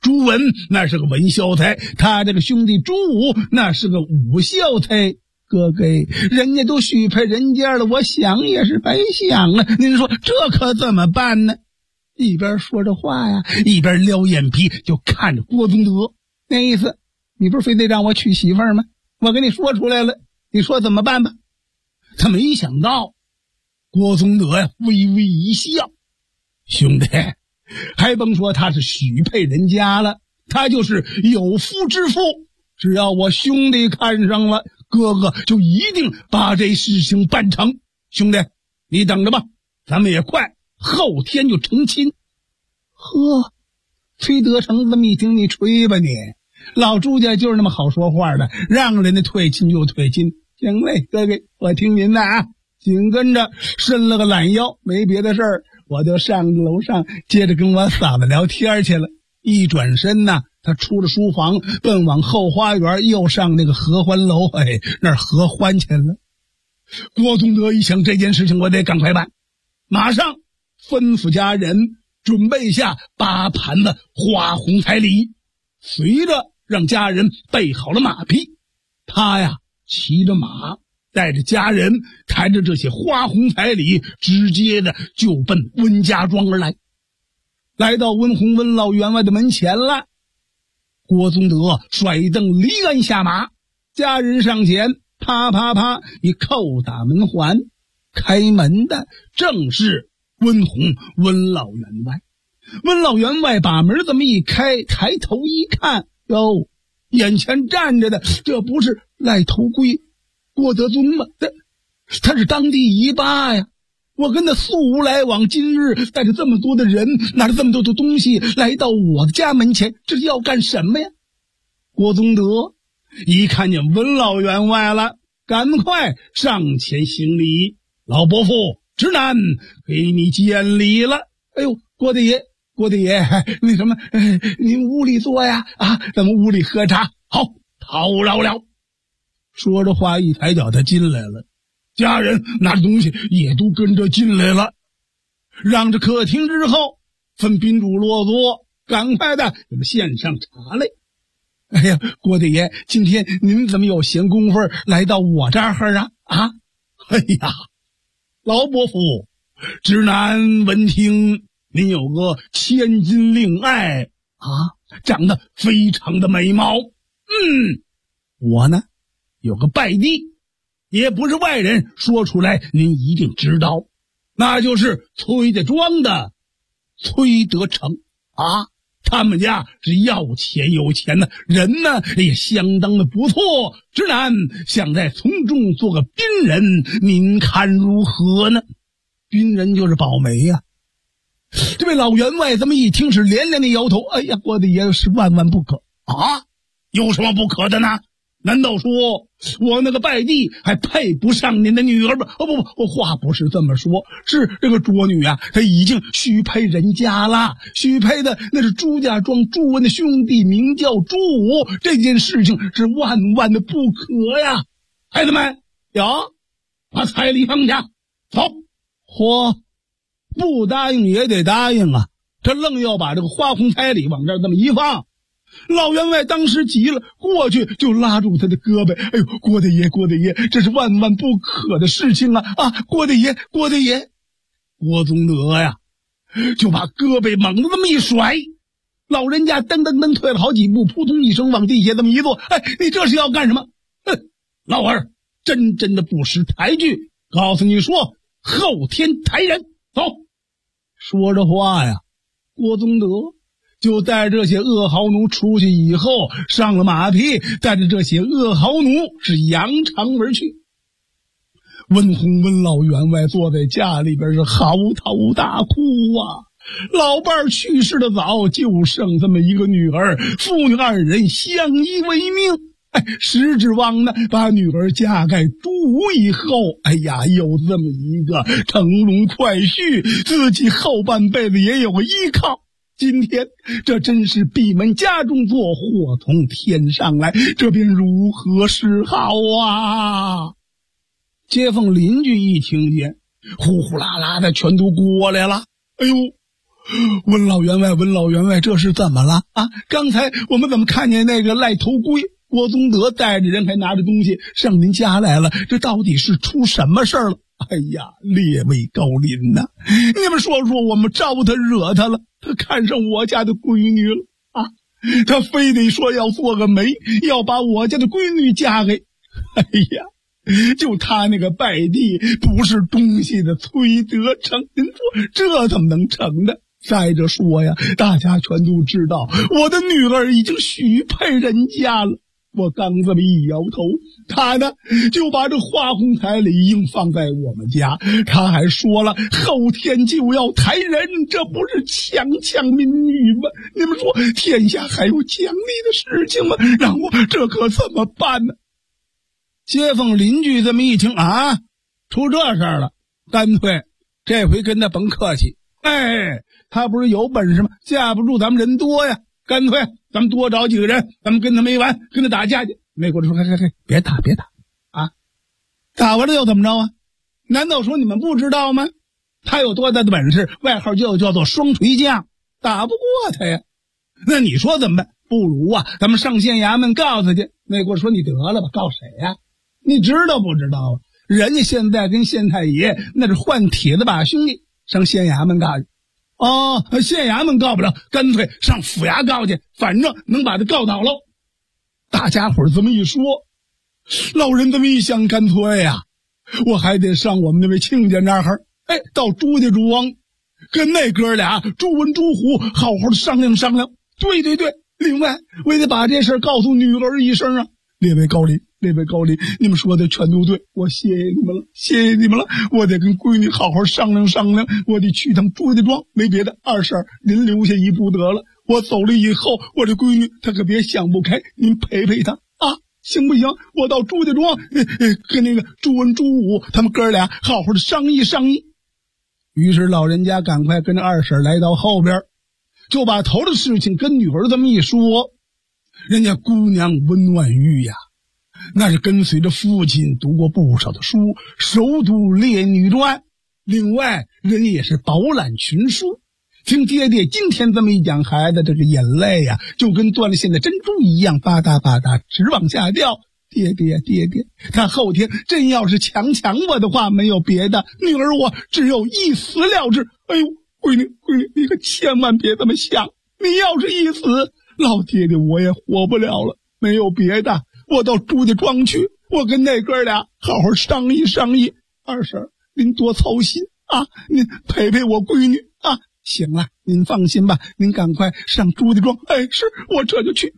朱文那是个文孝才，他这个兄弟朱武那是个武孝才。哥哥，人家都许配人家了，我想也是白想啊。您说这可怎么办呢？一边说着话呀，一边撩眼皮，就看着郭宗德，那意思，你不是非得让我娶媳妇儿吗？我跟你说出来了，你说怎么办吧？他没想到，郭宗德呀，微微一笑，兄弟，还甭说他是许配人家了，他就是有夫之妇，只要我兄弟看上了，哥哥就一定把这事情办成。兄弟，你等着吧，咱们也快，后天就成亲。呵，崔德成这么一听，你吹吧你，老朱家就是那么好说话的，让人家退亲就退亲。行嘞，哥哥，我听您的啊。紧跟着伸了个懒腰，没别的事儿，我就上楼上接着跟我嫂子聊天去了。一转身呢，他出了书房，奔往后花园，又上那个合欢楼，那儿合欢去了。郭宗德一想，这件事情我得赶快办，马上吩咐家人准备下8盘子花红彩礼，随着让家人备好了马匹，他呀骑着马，带着家人，抬着这些花红彩礼，直接的就奔温家庄而来。来到温洪温老员外的门前了，郭宗德甩蹬离鞍下马，家人上前，啪啪啪一叩打门环，开门的正是温洪温老员外。温老员外把门这么一开，抬头一看，哟，眼前站着的这不是赖头龟郭德宗吗？他是当地一霸呀！我跟他素无来往，今日带着这么多的人，拿着这么多的东西来到我的家门前，这是要干什么呀？郭宗德一看见温老员外了，赶快上前行礼：“老伯父，直男给你见礼了。”哎呦，郭大爷，那什么，您屋里坐呀？啊，咱们屋里喝茶。好，叨扰了。说着话，一抬脚他进来了，家人拿着东西也都跟着进来了。让着客厅之后，分宾主落座，赶快的给他献上茶来。哎呀，郭大爷，今天您怎么有闲工夫来到我这儿啊？啊，哎呀，老伯父，直男闻听您有个千金令爱啊，长得非常的美貌。我呢有个拜弟，也不是外人说出来您一定知道，那就是崔家庄的崔德成啊。他们家是要钱有钱的，人呢也相当的不错，直男想在从中做个宾人，您看如何呢？宾人就是保媒呀。这位老员外这么一听是连连的摇头，哎呀，郭大爷是万万不可啊！有什么不可的呢？难道说我那个拜弟还配不上您的女儿吗？不，话不是这么说，是这个卓女啊，她已经许配人家了，许配的那是朱家庄朱文的兄弟，名叫朱武，这件事情是万万的不可呀！孩子们，把彩礼放下，走。嚯，不答应也得答应啊，他愣要把这个花红彩礼往这儿这么一放。老员外当时急了，过去就拉住他的胳膊，哎呦，郭大爷，这是万万不可的事情啊！啊，郭大爷，郭宗德呀，就把胳膊猛地这么一甩，老人家噔噔噔退了好几步，扑通一声往地下这么一坐，哎，你这是要干什么？哼，老二真的不识抬举，告诉你说，后天抬人，走。说着话呀，郭宗德就带着这些恶豪奴出去以后，上了马匹，带着这些恶豪奴是扬长而去。温洪温老员外坐在家里边是嚎啕大哭啊！老伴儿去世的早，就剩这么一个女儿，父女二人相依为命。实指望呢，把女儿嫁给朱武以后，哎呀，有这么一个乘龙快婿，自己后半辈子也有个依靠。今天这真是闭门家中坐，祸从天上来，这便如何是好啊？街坊邻居一听见，呼呼啦啦的全都过来了。哎呦， 问老员外，这是怎么了啊？刚才我们怎么看见那个赖头龟郭宗德带着人还拿着东西上您家来了？这到底是出什么事儿了？哎呀，列位高邻呐，你们说说，我们招他惹他了，他看上我家的闺女了啊！他非得说要做个媒，要把我家的闺女嫁给，哎呀，就他那个败地不是东西的崔德成，您说这怎么能成的？再者说呀，大家全都知道，我的女儿已经许配人家了。我刚这么一摇头，他呢就把这花红彩礼硬放在我们家，他还说了后天就要抬人，这不是强民女吗？你们说天下还有讲理的事情吗？让我这可怎么办呢？街坊邻居这么一听啊，出这事儿了，干脆这回跟他甭客气，哎，他不是有本事吗？架不住咱们人多呀，干脆咱们多找几个人，咱们跟他没完，跟他打架去。美国人说：“嘿，别打啊！打完了又怎么着啊？难道说你们不知道吗？他有多大的本事，外号就叫做双锤匠，打不过他呀。那你说怎么办？不如啊，咱们上县衙门告他去。”美国人说：“你得了吧，告谁呀？你知道不知道啊？人家现在跟县太爷那是换铁的把兄弟，上县衙门告去。”哦，县衙门告不了，干脆上府衙告去，反正能把他告倒喽。大家伙这么一说，老人这么一想，干脆呀，我还得上我们那位亲家那儿，哎，到朱家庄，跟那哥俩朱文朱虎好好的商量商量。对，另外我也得把这事告诉女儿一声啊。列位高邻，你们说的全都对，我谢谢你们了。我得跟闺女好好商量商量，我得去趟朱家庄，没别的，二婶您留下一步得了。我走了以后，我这闺女她可别想不开，您陪陪她啊，行不行？我到朱家庄，跟那个朱文朱武他们哥俩好好的商议商议。于是老人家赶快跟着二婶来到后边，就把头的事情跟女儿这么一说。人家姑娘温婉玉呀，那是跟随着父亲读过不少的书，熟读《列女传》，另外人也是饱览群书。听爹爹今天这么一讲，孩子这个眼泪呀，就跟断了线的珍珠一样，吧嗒吧嗒直往下掉。爹爹，他后天真要是强我的话，没有别的，女儿我只有一死了之。哎呦，闺女，你可千万别这么想，你要是一死，老爹爹我也活不了了。没有别的，我到朱家庄去，我跟那哥俩好好商议商议。二婶您多操心啊，您陪陪我闺女啊。行了，您放心吧，您赶快上朱家庄。哎，是我这就去。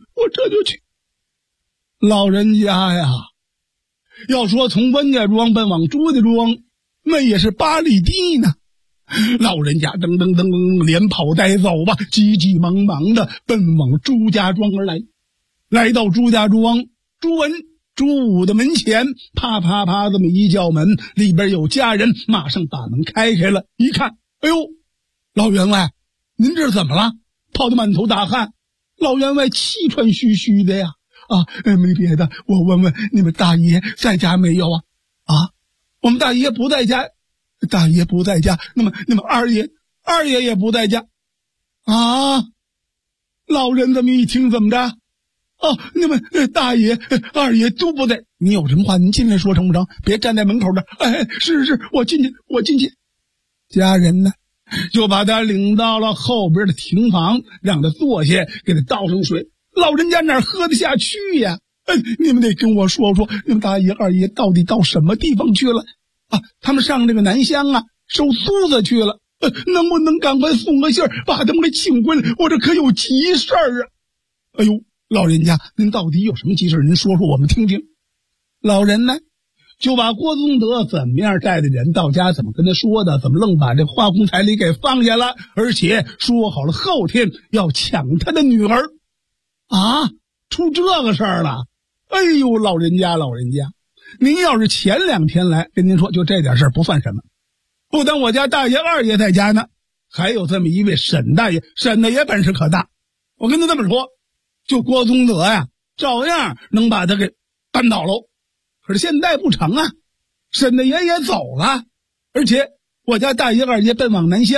老人家呀，要说从温家庄奔往朱家庄，那也是8里地呢。老人家噔连跑带走吧，急忙的奔往朱家庄而来。来到朱家庄，朱文朱武的门前，啪这么一叫门，里边有家人，马上把门开了。一看，哎呦，老员外，您这是怎么了？跑得满头大汗。老员外气喘吁吁的呀。没别的，我问问你们大爷在家没有啊？我们大爷不在家。大爷不在家，那么二爷也不在家啊？老人这么一听，怎么着？你们大爷二爷都不在。你有什么话您进来说成不成？别站在门口这。是我进去。家人呢就把他领到了后边的亭房，让他坐下，给他倒上水。老人家哪喝得下去呀？你们得跟我说说，你们大爷二爷到底到什么地方去了？他们上这个南乡啊，收苏子去了。能不能赶快送个信儿，把他们给请回来？我这可有急事儿啊！哎呦，老人家，您到底有什么急事儿？您说说我们听听。老人呢，就把郭宗德怎么样带的人到家，怎么跟他说的，怎么愣把这花红彩礼给放下了，而且说好了后天要抢他的女儿。出这个事儿了！哎呦，老人家，您要是前2天来，跟您说就这点事儿不算什么。不但我家大爷二爷在家呢，还有这么一位沈大爷本事可大。我跟他这么说，就郭宗德呀，照样能把他给扳倒喽。可是现在不成啊，沈大爷也走了，而且我家大爷二爷奔往南乡，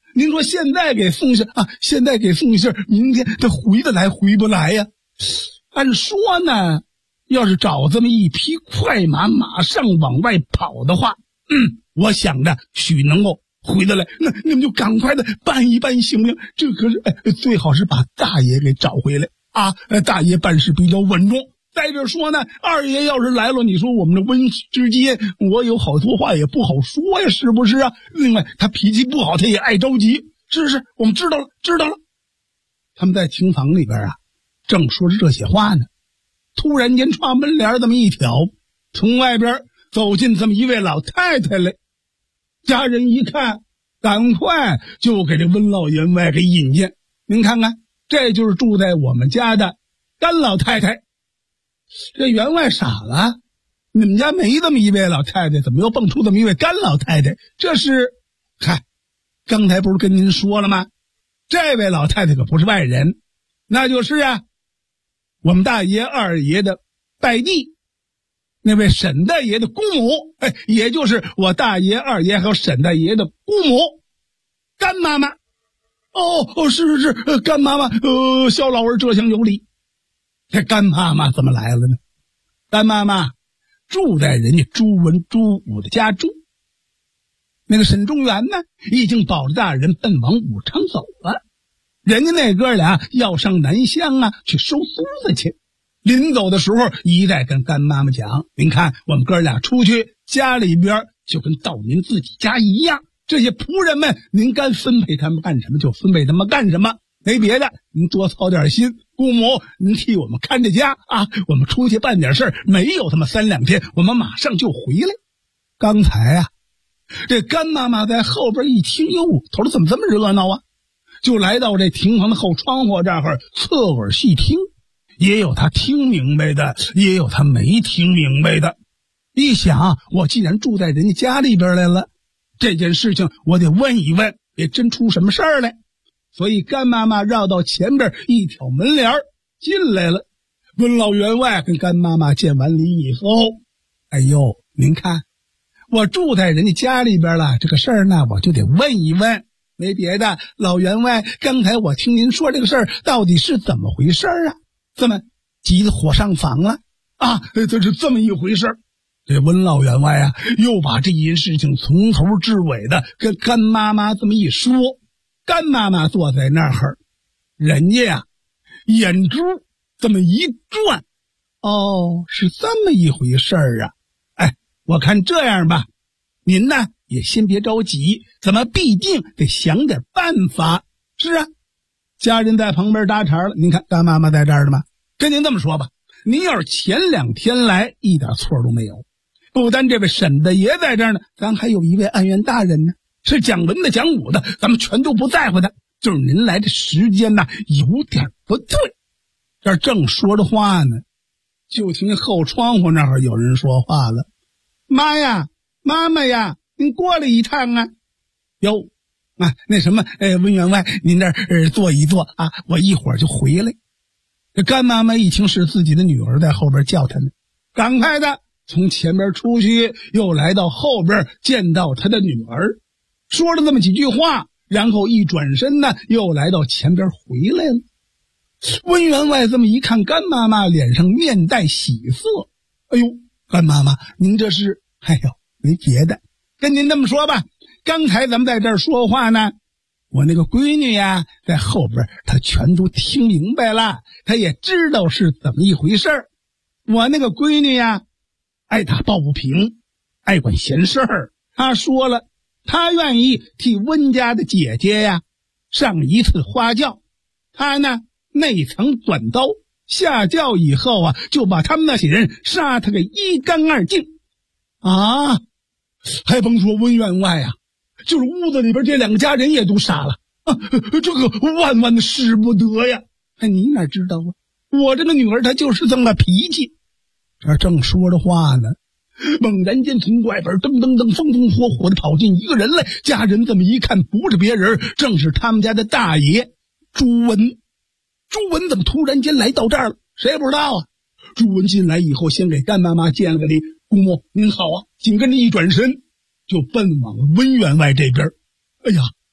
您说现在给送信啊，现在给送信，明天他回得来回不来呀？按说呢，要是找这么一匹快马马上往外跑的话，我想着许能够回得来。那你们就赶快的办一办行不行？这可是最好是把大爷给找回来啊！大爷办事比较稳重。再者说呢，二爷要是来了，你说我们这温之间，我有好多话也不好说呀，是不是啊？另外他脾气不好，他也爱着急。是，我们知道了。他们在厅房里边啊，正说着这些话呢，突然间窗门帘这么一挑，从外边走进这么一位老太太来。家人一看，赶快就给这温老员外给引荐。您看看，这就是住在我们家的甘老太太。这员外傻了，你们家没这么一位老太太，怎么又蹦出这么一位甘老太太？这是，嗨，刚才不是跟您说了吗？这位老太太可不是外人，那就是啊，我们大爷二爷的拜弟，那位沈大爷的姑母，也就是我大爷二爷还有沈大爷的姑母甘妈妈。是甘妈妈，小老儿这厢有礼。这甘妈妈怎么来了呢？甘妈妈住在人家朱文朱武的家中，那个沈中元呢，已经保着大人奔往武昌走了。人家那哥俩要上南乡啊，去收租子去。临走的时候，一再跟甘妈妈讲：“您看，我们哥俩出去，家里边就跟到您自己家一样。这些仆人们，您该分配他们干什么就分配他们干什么，没别的，您多操点心。姑母，您替我们看着家啊！我们出去办点事儿，没有他妈3-2天，我们马上就回来。”刚才啊，这甘妈妈在后边一听，哟，头怎么这么热闹啊？就来到这厅房的后窗户这儿侧耳细听，也有他听明白的，也有他没听明白的。一想，我既然住在人家家里边来了，这件事情我得问一问，别真出什么事儿来。所以甘妈妈绕到前边一挑门帘进来了。温老员外跟甘妈妈见完礼以后，哎呦，您看我住在人家家里边了，这个事儿呢我就得问一问。没别的，老员外，刚才我听您说这个事儿到底是怎么回事啊？这么急得火上房了啊？这是这么一回事。这温老员外啊，又把这件事情从头至尾的跟甘妈妈这么一说。甘妈妈坐在那儿，人家呀眼珠这么一转，是这么一回事儿啊。我看这样吧，您呢也先别着急，咱们必定得想点办法。是啊，家人在旁边搭茬了。您看甘妈妈在这儿的吗？跟您这么说吧，您要是前2天来，一点错都没有。不单这位沈大爷在这儿呢，咱还有一位案员大人呢，是讲文的讲武的，咱们全都不在乎的。就是您来的时间呢有点不对。这正说着话呢，就听后窗户那儿有人说话了：“妈呀，妈妈呀，您过来一趟啊！”哟，那什么，温员外，您这儿坐一坐啊，我一会儿就回来。这甘妈妈一听是自己的女儿在后边叫她呢，赶快的从前边出去，又来到后边见到她的女儿，说了这么几句话，然后一转身呢，又来到前边回来了。温员外这么一看甘妈妈，脸上面带喜色。哎呦，甘妈妈，您这是？没别的，跟您这么说吧，刚才咱们在这儿说话呢，我那个闺女呀，在后边她全都听明白了，她也知道是怎么一回事儿。我那个闺女呀，爱打抱不平，爱管闲事儿。她说了，她愿意替温家的姐姐呀上一次花轿，她呢内藏短刀，下轿以后啊，就把他们那些人杀他个一干二净啊！还甭说温员外啊，就是屋子里边这2个家人也都杀了啊！这个万万的使不得呀！你哪知道啊？我这个女儿她就是这么脾气。这正说着话呢，猛然间从外边噔噔噔风风火火的跑进一个人来。家人这么一看，不是别人，正是他们家的大爷朱文。朱文怎么突然间来到这儿了？谁也不知道啊。朱文进来以后，先给甘妈妈见了个礼：“姑母您好啊！”紧跟着一转身就奔往温员外这边。哎呀，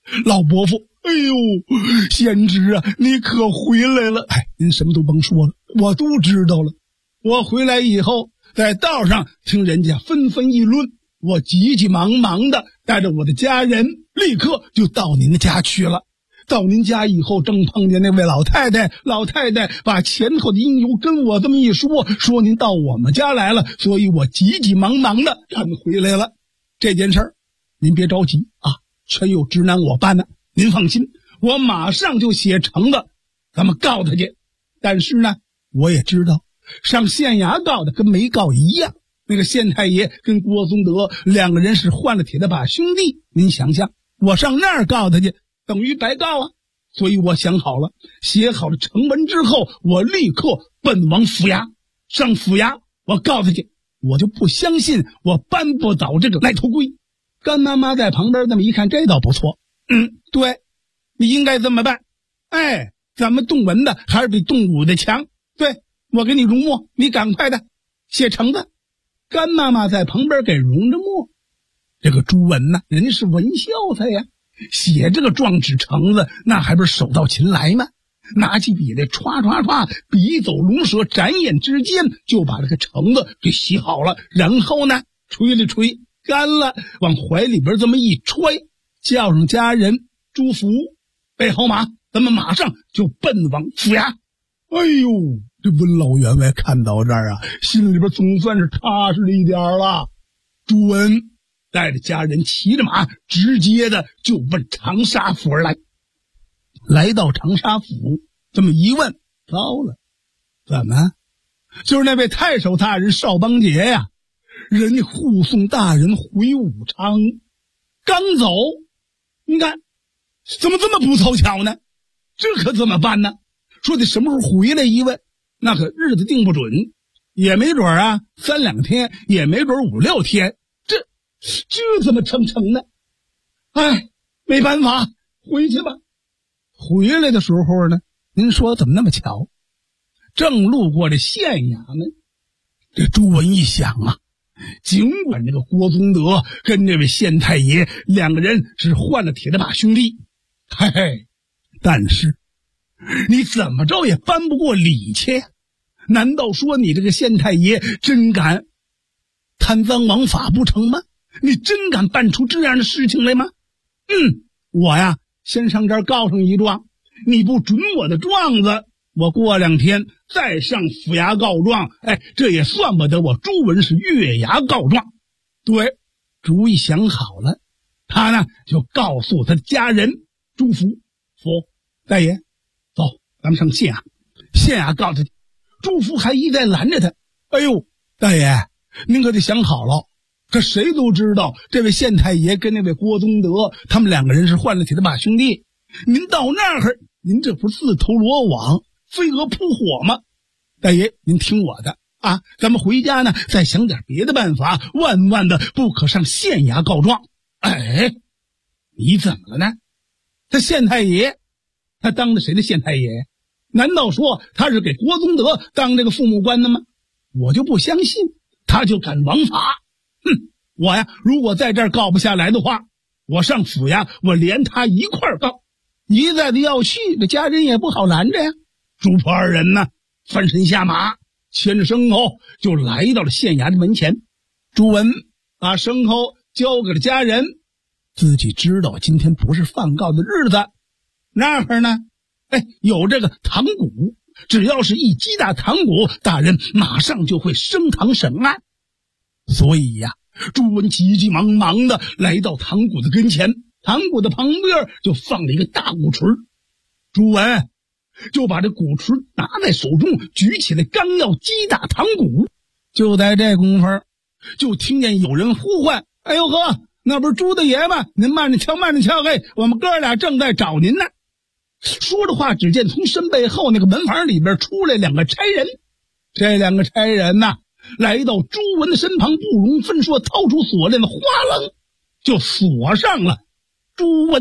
老伯父，哎呦，贤侄啊，你可回来了！哎，您什么都甭说了，我都知道了。我回来以后，在道上听人家纷纷议论，我急急忙忙的带着我的家人，立刻就到您的家去了。到您家以后，正碰见那位老太太，老太太把前头的因由跟我这么一说，说您到我们家来了，所以我急急忙忙的赶回来了。这件事儿，您别着急啊，全有直男我办的，您放心，我马上就写呈子，咱们告他去。但是呢，我也知道，上县衙告的跟没告一样。那个县太爷跟郭宗德两个人是换了铁的把兄弟，您想想，我上那儿告他去，等于白告啊。所以我想好了，写好了呈文之后，我立刻奔往府衙。上府衙，我告他去，我就不相信我扳不倒这个赖头龟。干妈妈在旁边那么一看，这倒不错，对，你应该这么办。哎，咱们动文的还是比动武的强。对，我给你容墨，你赶快的写呈子。干妈妈在旁边给容着墨。这个朱文呢，人家是文孝子呀，写这个状纸呈子，那还不是手到擒来吗？拿起笔来，歘歘歘，笔走龙蛇，眨眼之间就把这个橙子给洗好了。然后呢，吹了吹，干了，往怀里边这么一揣，叫上家人朱福，备好马，咱们马上就奔往府衙。哎呦，这温老员外看到这儿啊，心里边总算是踏实了一点了。朱文带着家人骑着马，直接的就奔长沙府而来。来到长沙府，这么一问，糟了，怎么？就是那位太守大人邵邦杰呀，人家护送大人回武昌，刚走，你看怎么这么不凑巧呢？这可怎么办呢？说得什么时候回来一问，那可日子定不准，也没准啊3、2天，也没准5、6天，这怎么成呢？哎，没办法，回去吧。回来的时候呢，您说怎么那么巧？正路过这县衙门，这朱文一想啊，尽管这个郭宗德跟这位县太爷两个人是换了铁的把兄弟，嘿嘿，但是你怎么着也搬不过李去。难道说你这个县太爷真敢贪赃枉法不成吗？你真敢办出这样的事情来吗？我呀先上这儿告上一状，你不准我的状子，我过2天再上府衙告状，哎，这也算不得我朱文是越衙告状。对，主意想好了，他呢就告诉他的家人朱福，大爷，走，咱们上县衙，县衙告他去。朱福还一再拦着他，哎呦，大爷，您可得想好了，可谁都知道这位县太爷跟那位郭宗德他们两个人是换了铁的把兄弟，您到那儿，您这不自投罗网，飞蛾扑火吗？大爷，您听我的啊，咱们回家呢再想点别的办法，万万的不可上县衙告状。哎，你怎么了呢？他县太爷，他当的谁的县太爷？难道说他是给郭宗德当这个父母官的吗？我就不相信他就敢枉法。我呀，如果在这儿告不下来的话，我上府呀，我连他一块儿告。一再的要去，这家人也不好拦着呀。朱婆二人呢，翻身下马，牵着牲口就来到了县衙的门前。朱文把牲口交给了家人，自己知道今天不是放告的日子，那会儿呢，有这个堂鼓，只要是一击打堂鼓，大人马上就会升堂审案。所以呀，朱文急急忙忙的来到堂鼓的跟前，堂鼓的旁边就放了一个大鼓槌。朱文就把这鼓槌拿在手中，举起来，刚要击打堂鼓，就在这功夫，就听见有人呼唤：“哎呦呵，那不是朱大爷吗？您慢着瞧，慢着瞧，嘿，我们哥俩正在找您呢。”说着话，只见从身背后那个门房里边出来2个差人。这2个差人呐，来到朱文的身旁，不容分说，掏出锁链子，哗楞就锁上了朱文。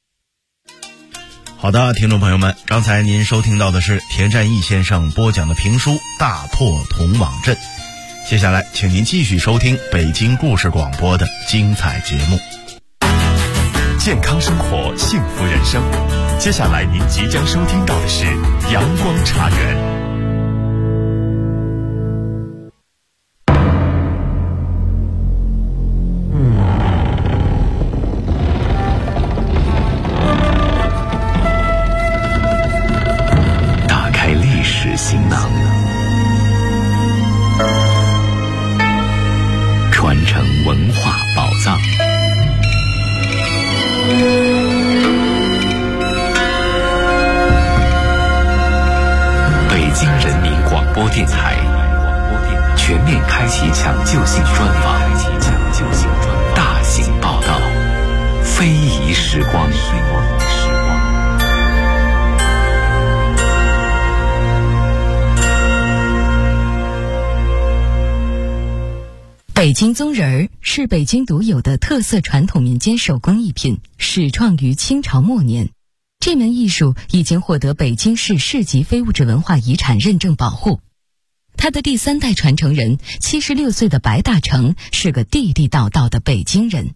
好的，听众朋友们，刚才您收听到的是田占义先生播讲的评书《大破铜网阵》，接下来请您继续收听北京故事广播的精彩节目。 健康生活，幸福人生。接下来您即将收听到的是阳光茶园。 打开历史行囊，传承文化宝藏。北京人民广播电台全面开启抢救性专访，大型报道，非遗时光。 北京宗人儿是北京独有的特色传统民间手工艺品，始创于清朝末年。这门艺术已经获得北京市市级非物质文化遗产认证保护。他的第3代传承人76岁的白大成是个地地道道的北京人。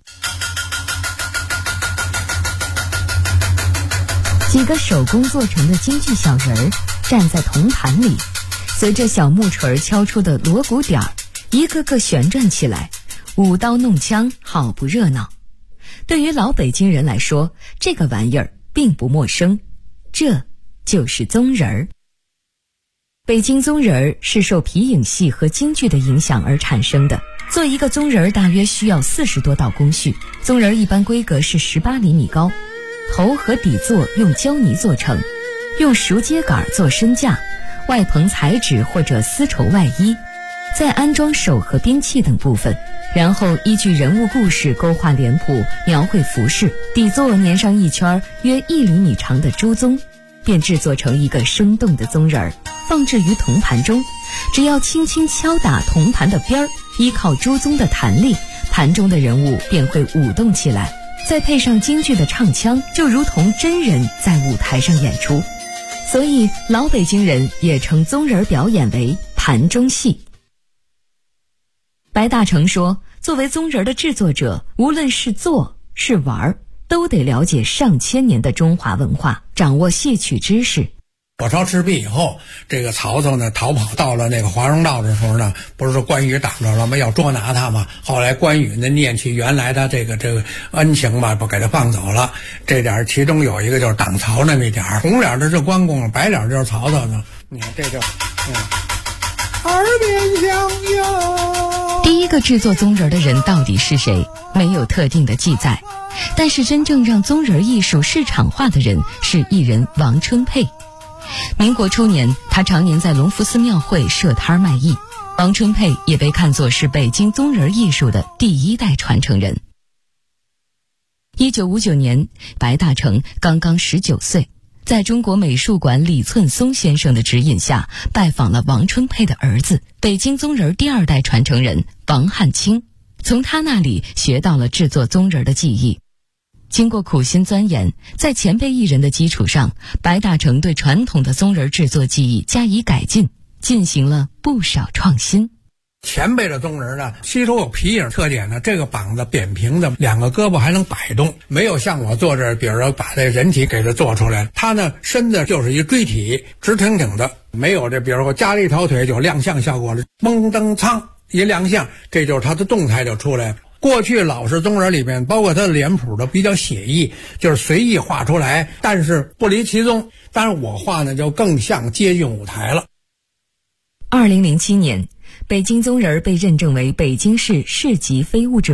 几个手工做成的京剧小人儿站在铜盘里，随着小木锤敲出的锣鼓点儿，一个个旋转起来，舞刀弄枪，好不热闹。对于老北京人来说，这个玩意儿并不陌生，这就是宗人儿。北京宗人儿是受皮影戏和京剧的影响而产生的。做一个宗人儿大约需要40多道工序，宗人儿一般规格是18厘米高，头和底座用胶泥做成，用熟秸秆做身架，外棚彩纸或者丝绸外衣，再安装手和兵器等部分，然后依据人物故事勾画脸谱，描绘服饰，底座粘上一圈约1厘米长的猪鬃，便制作成一个生动的宗人儿，放置于铜盘中。只要轻轻敲打铜盘的边儿，依靠猪鬃的弹力，盘中的人物便会舞动起来，再配上京剧的唱腔，就如同真人在舞台上演出。所以老北京人也称宗人表演为盘中戏。白大成说，作为宗人的制作者，无论是做是玩，都得了解上千年的中华文化，掌握戏曲知识。 火烧赤壁以后，这个曹操呢逃跑到了那个华容道的时候呢，不是关羽挡着了吗？要捉拿他嘛。后来关羽呢念起原来的这个恩情吧，不给他放走了。这点其中有一个就是挡曹那么一点，红脸的是关公，白脸就是曹操呢。你看这就耳边响哟。 第一个制作宗人的人到底是谁？没有特定的记载，但是真正让宗人艺术市场化的人是艺人王春佩。民国初年，他常年在隆福寺庙会设摊卖艺。王春佩也被看作是北京宗人艺术的第1代传承人。1959年，白大成刚刚19岁，在中国美术馆李寸松先生的指引下，拜访了王春佩的儿子，北京宗人第2代传承人王汉卿，从他那里学到了制作宗人的技艺。经过苦心钻研，在前辈艺人的基础上，白大成对传统的宗人制作技艺加以改进，进行了不少创新。 前辈的宗人呢，吸收有皮影特点呢，这个膀子扁平的，2个胳膊还能摆动，没有像我做这，比如说把这人体给它做出来，他呢身子就是一锥体，直挺挺的，没有这，比如说加了一条腿就亮相效果了，蒙登苍一亮相，这就是他的动态就出来了。过去老式宗人里面，包括他的脸谱都比较写意，就是随意画出来，但是不离其宗。当然我画呢就更像接近舞台了。 2007年，北京宗人被认证为北京市市级非物质